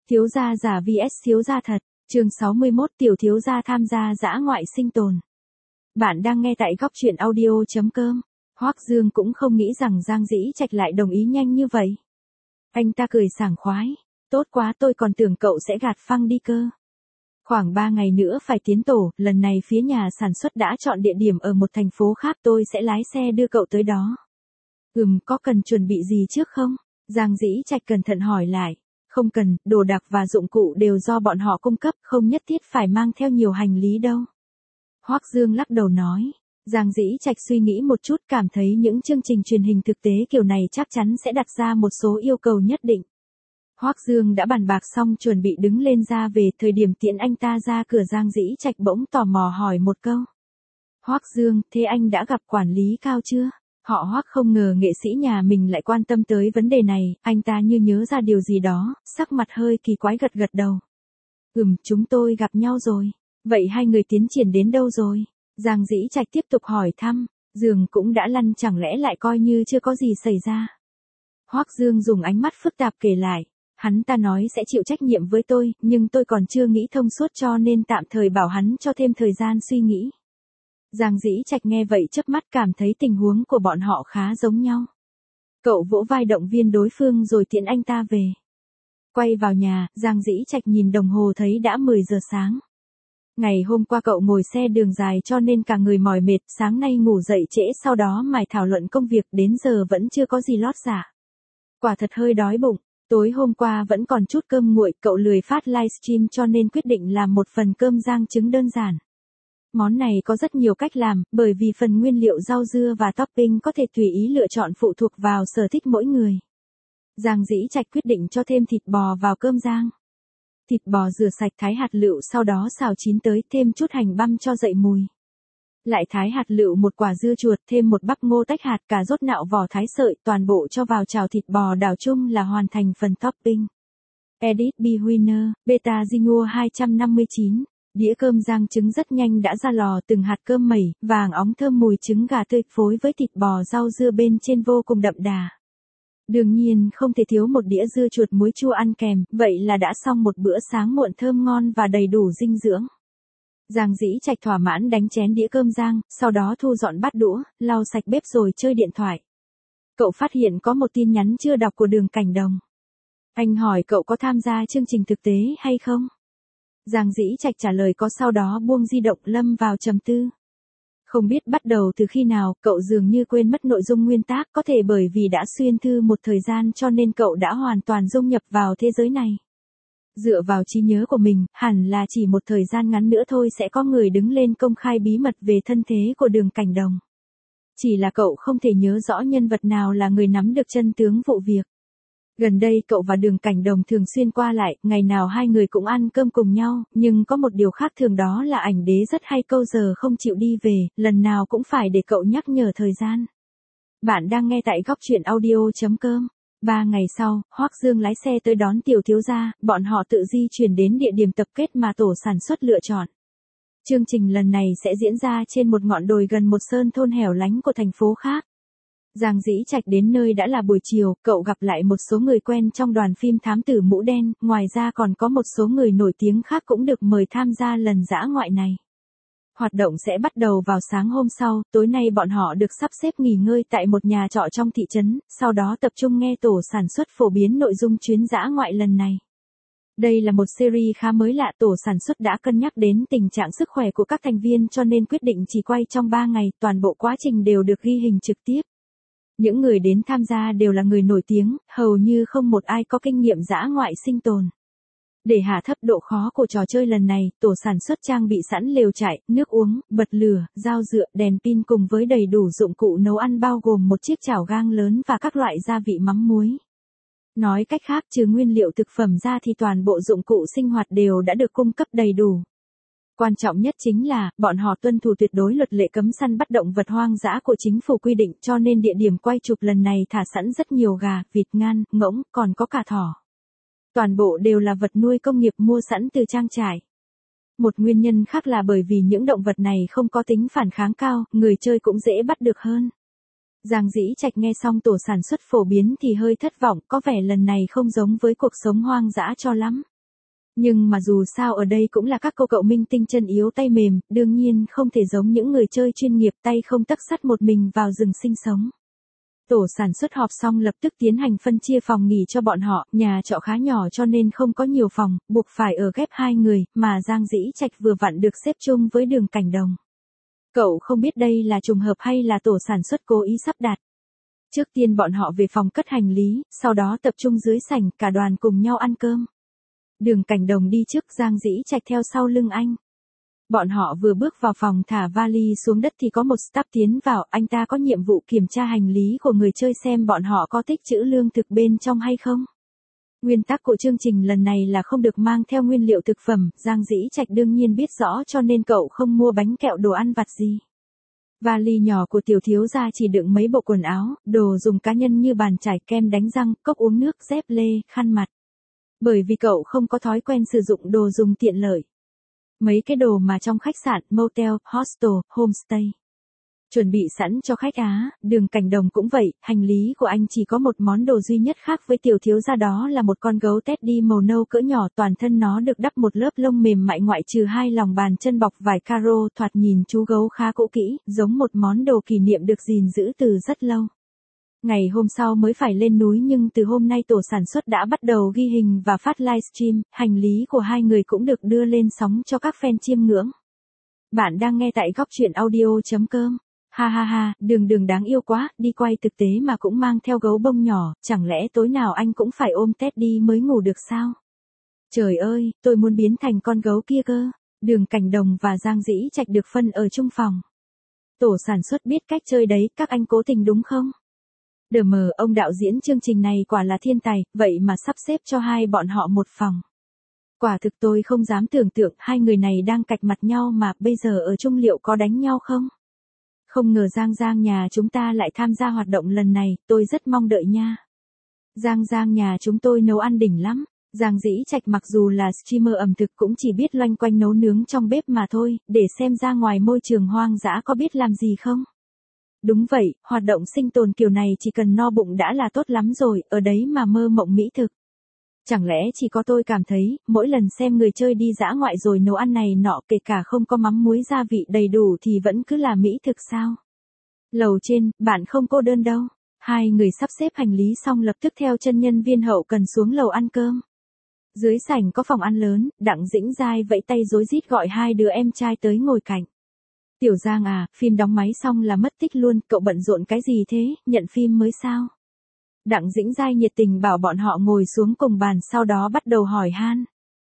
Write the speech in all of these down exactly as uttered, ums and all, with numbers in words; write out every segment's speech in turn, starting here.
Thiếu gia giả vs thiếu gia thật, chương sáu mươi mốt tiểu thiếu gia tham gia dã ngoại sinh tồn. Bạn đang nghe tại góc truyện audio chấm com. Hoắc Dương cũng không nghĩ rằng Giang Dĩ Trạch lại đồng ý nhanh như vậy. Anh ta cười sảng khoái, tốt quá, tôi còn tưởng cậu sẽ gạt phăng đi cơ. Khoảng ba ngày nữa phải tiến tổ, lần này phía nhà sản xuất đã chọn địa điểm ở một thành phố khác, tôi sẽ lái xe đưa cậu tới đó. Ừm, có cần chuẩn bị gì trước không? Giang Dĩ Trạch cẩn thận hỏi lại. Không cần, đồ đạc và dụng cụ đều do bọn họ cung cấp, không nhất thiết phải mang theo nhiều hành lý đâu. Hoắc Dương lắc đầu nói. Giang Dĩ Trạch suy nghĩ một chút, cảm thấy những chương trình truyền hình thực tế kiểu này chắc chắn sẽ đặt ra một số yêu cầu nhất định. Hoắc Dương đã bàn bạc xong chuẩn bị đứng lên ra về, thời điểm tiễn anh ta ra cửa Giang Dĩ Trạch bỗng tò mò hỏi một câu. Hoắc Dương, thế anh đã gặp quản lý Cao chưa? Họ Hoắc không ngờ nghệ sĩ nhà mình lại quan tâm tới vấn đề này, anh ta như nhớ ra điều gì đó, sắc mặt hơi kỳ quái gật gật đầu. Ừm, chúng tôi gặp nhau rồi. Vậy hai người tiến triển đến đâu rồi? Giang Dĩ Trạch tiếp tục hỏi thăm, giường cũng đã lăn, chẳng lẽ lại coi như chưa có gì xảy ra? Hoắc Dương dùng ánh mắt phức tạp kể lại, hắn ta nói sẽ chịu trách nhiệm với tôi, nhưng tôi còn chưa nghĩ thông suốt cho nên tạm thời bảo hắn cho thêm thời gian suy nghĩ. Giang Dĩ Trạch nghe vậy chớp mắt, cảm thấy tình huống của bọn họ khá giống nhau. Cậu vỗ vai động viên đối phương rồi tiễn anh ta về. Quay vào nhà, Giang Dĩ Trạch nhìn đồng hồ thấy đã mười giờ sáng. Ngày hôm qua cậu ngồi xe đường dài cho nên cả người mỏi mệt, sáng nay ngủ dậy trễ, sau đó mải thảo luận công việc, đến giờ vẫn chưa có gì lót dạ. Quả thật hơi đói bụng, tối hôm qua vẫn còn chút cơm nguội, cậu lười phát livestream cho nên quyết định làm một phần cơm rang trứng đơn giản. Món này có rất nhiều cách làm, bởi vì phần nguyên liệu rau dưa và topping có thể tùy ý lựa chọn phụ thuộc vào sở thích mỗi người. Giang Dĩ Trạch quyết định cho thêm thịt bò vào cơm rang. Thịt bò rửa sạch, thái hạt lựu, sau đó xào chín tới, thêm chút hành băm cho dậy mùi. Lại thái hạt lựu, một quả dưa chuột, thêm một bắp ngô tách hạt, cà rốt nạo vỏ thái sợi, toàn bộ cho vào chảo thịt bò đảo chung là hoàn thành phần topping. Edit Bewinner, Beta Zinua hai trăm năm mươi chín. Đĩa cơm rang trứng rất nhanh đã ra lò, từng hạt cơm mẩy, vàng óng thơm mùi trứng gà tươi phối với thịt bò rau dưa bên trên vô cùng đậm đà. Đương nhiên không thể thiếu một đĩa dưa chuột muối chua ăn kèm, vậy là đã xong một bữa sáng muộn thơm ngon và đầy đủ dinh dưỡng. Giang Dĩ Trạch thỏa mãn đánh chén đĩa cơm rang, sau đó thu dọn bát đũa, lau sạch bếp rồi chơi điện thoại. Cậu phát hiện có một tin nhắn chưa đọc của Đường Cảnh Đồng. Anh hỏi cậu có tham gia chương trình thực tế hay không? Giang Dĩ Trạch trả lời có, sau đó buông di động lâm vào trầm tư. Không biết bắt đầu từ khi nào, cậu dường như quên mất nội dung nguyên tác, có thể bởi vì đã xuyên thư một thời gian cho nên cậu đã hoàn toàn dung nhập vào thế giới này. Dựa vào trí nhớ của mình, hẳn là chỉ một thời gian ngắn nữa thôi sẽ có người đứng lên công khai bí mật về thân thế của Đường Cảnh Đồng. Chỉ là cậu không thể nhớ rõ nhân vật nào là người nắm được chân tướng vụ việc. Gần đây cậu và Đường Cảnh Đồng thường xuyên qua lại, ngày nào hai người cũng ăn cơm cùng nhau, nhưng có một điều khác thường, đó là ảnh đế rất hay câu giờ không chịu đi về, lần nào cũng phải để cậu nhắc nhở thời gian. Bạn đang nghe tại góc truyện audio chấm com. Ba ngày sau, Hoắc Dương lái xe tới đón tiểu thiếu gia, bọn họ tự di chuyển đến địa điểm tập kết mà tổ sản xuất lựa chọn. Chương trình lần này sẽ diễn ra trên một ngọn đồi gần một sơn thôn hẻo lánh của thành phố khác. Giang Dĩ Trạch đến nơi đã là buổi chiều, cậu gặp lại một số người quen trong đoàn phim Thám Tử Mũ Đen, ngoài ra còn có một số người nổi tiếng khác cũng được mời tham gia lần dã ngoại này. Hoạt động sẽ bắt đầu vào sáng hôm sau, tối nay bọn họ được sắp xếp nghỉ ngơi tại một nhà trọ trong thị trấn, sau đó tập trung nghe tổ sản xuất phổ biến nội dung chuyến dã ngoại lần này. Đây là một series khá mới lạ, tổ sản xuất đã cân nhắc đến tình trạng sức khỏe của các thành viên cho nên quyết định chỉ quay trong ba ngày, toàn bộ quá trình đều được ghi hình trực tiếp. Những người đến tham gia đều là người nổi tiếng, hầu như không một ai có kinh nghiệm dã ngoại sinh tồn. Để hạ thấp độ khó của trò chơi lần này, tổ sản xuất trang bị sẵn lều trại, nước uống, bật lửa, dao dựa, đèn pin cùng với đầy đủ dụng cụ nấu ăn bao gồm một chiếc chảo gang lớn và các loại gia vị mắm muối. Nói cách khác, trừ nguyên liệu thực phẩm ra thì toàn bộ dụng cụ sinh hoạt đều đã được cung cấp đầy đủ. Quan trọng nhất chính là, bọn họ tuân thủ tuyệt đối luật lệ cấm săn bắt động vật hoang dã của chính phủ quy định, cho nên địa điểm quay chụp lần này thả sẵn rất nhiều gà, vịt, ngan, ngỗng, còn có cả thỏ. Toàn bộ đều là vật nuôi công nghiệp mua sẵn từ trang trại. Một nguyên nhân khác là bởi vì những động vật này không có tính phản kháng cao, người chơi cũng dễ bắt được hơn. Giang Dĩ Trạch nghe xong tổ sản xuất phổ biến thì hơi thất vọng, có vẻ lần này không giống với cuộc sống hoang dã cho lắm. Nhưng mà dù sao ở đây cũng là các cô cậu minh tinh chân yếu tay mềm, đương nhiên không thể giống những người chơi chuyên nghiệp tay không tấc sắt một mình vào rừng sinh sống. Tổ sản xuất họp xong lập tức tiến hành phân chia phòng nghỉ cho bọn họ, nhà trọ khá nhỏ cho nên không có nhiều phòng, buộc phải ở ghép hai người, mà Giang Dĩ Trạch vừa vặn được xếp chung với Đường Cảnh Đồng. Cậu không biết đây là trùng hợp hay là tổ sản xuất cố ý sắp đặt. Trước tiên bọn họ về phòng cất hành lý, sau đó tập trung dưới sảnh, cả đoàn cùng nhau ăn cơm. Đường Cảnh Đồng đi trước, Giang Dĩ Trạch theo sau lưng anh. Bọn họ vừa bước vào phòng thả vali xuống đất thì có một staff tiến vào, anh ta có nhiệm vụ kiểm tra hành lý của người chơi xem bọn họ có tích trữ lương thực bên trong hay không. Nguyên tắc của chương trình lần này là không được mang theo nguyên liệu thực phẩm, Giang Dĩ Trạch đương nhiên biết rõ cho nên cậu không mua bánh kẹo đồ ăn vặt gì. Vali nhỏ của tiểu thiếu gia chỉ đựng mấy bộ quần áo, đồ dùng cá nhân như bàn chải, kem đánh răng, cốc uống nước, dép lê, khăn mặt. Bởi vì cậu không có thói quen sử dụng đồ dùng tiện lợi. Mấy cái đồ mà trong khách sạn, motel, hostel, homestay chuẩn bị sẵn cho khách Á, Đường Cảnh Đồng cũng vậy, hành lý của anh chỉ có một món đồ duy nhất khác với tiểu thiếu gia, đó là một con gấu teddy màu nâu cỡ nhỏ, toàn thân nó được đắp một lớp lông mềm mại ngoại trừ hai lòng bàn chân bọc vải caro, thoạt nhìn chú gấu khá cũ kỹ, giống một món đồ kỷ niệm được gìn giữ từ rất lâu. Ngày hôm sau mới phải lên núi nhưng từ hôm nay tổ sản xuất đã bắt đầu ghi hình và phát livestream, hành lý của hai người cũng được đưa lên sóng cho các fan chiêm ngưỡng. Bạn đang nghe tại góc truyện audio chấm com. Ha ha ha, Đường Đường đáng yêu quá, đi quay thực tế mà cũng mang theo gấu bông nhỏ, chẳng lẽ tối nào anh cũng phải ôm Teddy mới ngủ được sao? Trời ơi, tôi muốn biến thành con gấu kia cơ. Đường Cảnh Đồng và Giang Dĩ Trạch được phân ở chung phòng. Tổ sản xuất biết cách chơi đấy, các anh cố tình đúng không? Đờ mờ, ông đạo diễn chương trình này quả là thiên tài, vậy mà sắp xếp cho hai bọn họ một phòng. Quả thực tôi không dám tưởng tượng hai người này đang cạch mặt nhau mà bây giờ ở chung liệu có đánh nhau không? Không ngờ Giang Giang nhà chúng ta lại tham gia hoạt động lần này, tôi rất mong đợi nha. Giang Giang nhà chúng tôi nấu ăn đỉnh lắm. Giang Dĩ Trạch mặc dù là streamer ẩm thực cũng chỉ biết loanh quanh nấu nướng trong bếp mà thôi, để xem ra ngoài môi trường hoang dã có biết làm gì không? Đúng vậy, hoạt động sinh tồn kiểu này chỉ cần no bụng đã là tốt lắm rồi, ở đấy mà mơ mộng mỹ thực. Chẳng lẽ chỉ có tôi cảm thấy, mỗi lần xem người chơi đi dã ngoại rồi nấu ăn này nọ kể cả không có mắm muối gia vị đầy đủ thì vẫn cứ là mỹ thực sao? Lầu trên, bạn không cô đơn đâu. Hai người sắp xếp hành lý xong lập tức theo chân nhân viên hậu cần xuống lầu ăn cơm. Dưới sảnh có phòng ăn lớn, Đặng Dĩnh Giai vẫy tay rối rít gọi hai đứa em trai tới ngồi cạnh. Tiểu Giang à, phim đóng máy xong là mất tích luôn, cậu bận rộn cái gì thế, nhận phim mới sao? Đặng Dĩnh Giai nhiệt tình bảo bọn họ ngồi xuống cùng bàn, sau đó bắt đầu hỏi han.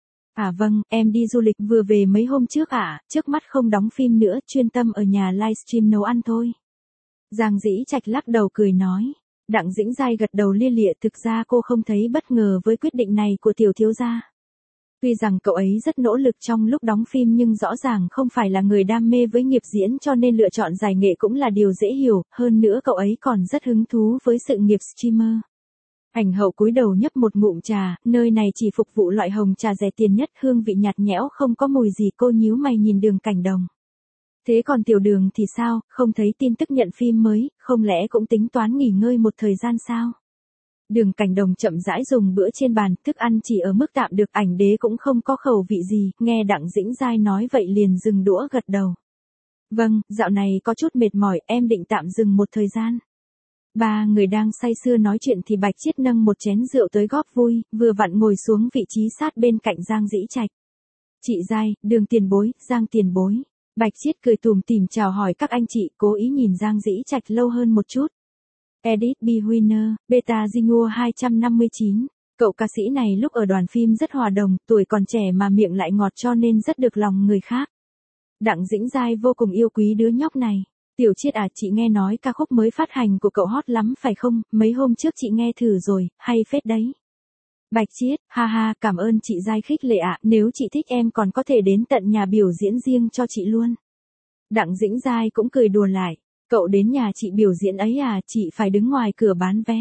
À vâng, em đi du lịch vừa về mấy hôm trước ạ, à, trước mắt không đóng phim nữa, chuyên tâm ở nhà livestream nấu ăn thôi. Giang Dĩ Trạch lắc đầu cười nói. Đặng Dĩnh Giai gật đầu lia lịa, thực ra cô không thấy bất ngờ với quyết định này của tiểu thiếu gia. Tuy rằng cậu ấy rất nỗ lực trong lúc đóng phim nhưng rõ ràng không phải là người đam mê với nghiệp diễn cho nên lựa chọn giải nghệ cũng là điều dễ hiểu, hơn nữa cậu ấy còn rất hứng thú với sự nghiệp streamer. Ảnh hậu cúi đầu nhấp một ngụm trà, nơi này chỉ phục vụ loại hồng trà rẻ tiền nhất, hương vị nhạt nhẽo không có mùi gì, cô nhíu mày nhìn Đường Cảnh Đồng. Thế còn Tiểu Đường thì sao, không thấy tin tức nhận phim mới, không lẽ cũng tính toán nghỉ ngơi một thời gian sao? Đường Cảnh Đồng chậm rãi dùng bữa trên bàn, thức ăn chỉ ở mức tạm được, ảnh đế cũng không có khẩu vị gì, nghe Đặng Dĩnh Giai nói vậy liền dừng đũa gật đầu. Vâng, dạo này có chút mệt mỏi, em định tạm dừng một thời gian. Ba người đang say sưa nói chuyện thì Bạch Chiết nâng một chén rượu tới góp vui, vừa vặn ngồi xuống vị trí sát bên cạnh Giang Dĩ Trạch. Chị Giai, Đường tiền bối, Giang tiền bối. Bạch Chiết cười tủm tỉm chào hỏi các anh chị, cố ý nhìn Giang Dĩ Trạch lâu hơn một chút. Edit B. Winner, Beta Zinua hai trăm năm mươi chín. Cậu ca sĩ này lúc ở đoàn phim rất hòa đồng, tuổi còn trẻ mà miệng lại ngọt cho nên rất được lòng người khác. Đặng Dĩnh Giai vô cùng yêu quý đứa nhóc này. Tiểu Chiết à, chị nghe nói ca khúc mới phát hành của cậu hot lắm phải không, mấy hôm trước chị nghe thử rồi, hay phết đấy. Bạch Chiết, ha ha, cảm ơn chị Giai khích lệ ạ, nếu chị thích em còn có thể đến tận nhà biểu diễn riêng cho chị luôn. Đặng Dĩnh Giai cũng cười đùa lại. Cậu đến nhà chị biểu diễn ấy à, chị phải đứng ngoài cửa bán vé.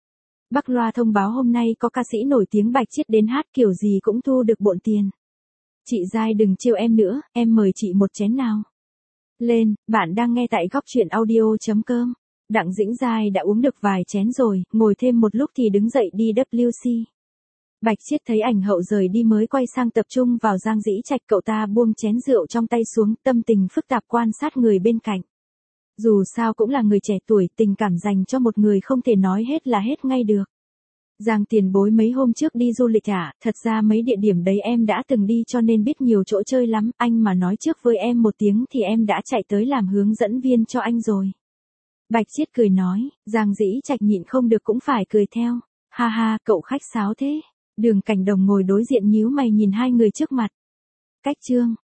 Bắc loa thông báo hôm nay có ca sĩ nổi tiếng Bạch Chiết đến hát, kiểu gì cũng thu được bộn tiền. Chị Giai đừng trêu em nữa, em mời chị một chén nào. Lên, bạn đang nghe tại góc truyện audio chấm com. Đặng Dĩnh Giai đã uống được vài chén rồi, ngồi thêm một lúc thì đứng dậy đi vê kép xê. Bạch Chiết thấy ảnh hậu rời đi mới quay sang tập trung vào Giang Dĩ Trạch, cậu ta buông chén rượu trong tay xuống, tâm tình phức tạp quan sát người bên cạnh. Dù sao cũng là người trẻ tuổi, tình cảm dành cho một người không thể nói hết là hết ngay được. Giang tiền bối mấy hôm trước đi du lịch à, thật ra mấy địa điểm đấy em đã từng đi cho nên biết nhiều chỗ chơi lắm, anh mà nói trước với em một tiếng thì em đã chạy tới làm hướng dẫn viên cho anh rồi. Bạch Chiết cười nói, Giang Dĩ Trạch nhịn không được cũng phải cười theo, ha ha, cậu khách sáo thế. Đường Cảnh Đồng ngồi đối diện nhíu mày nhìn hai người trước mặt. Cách chương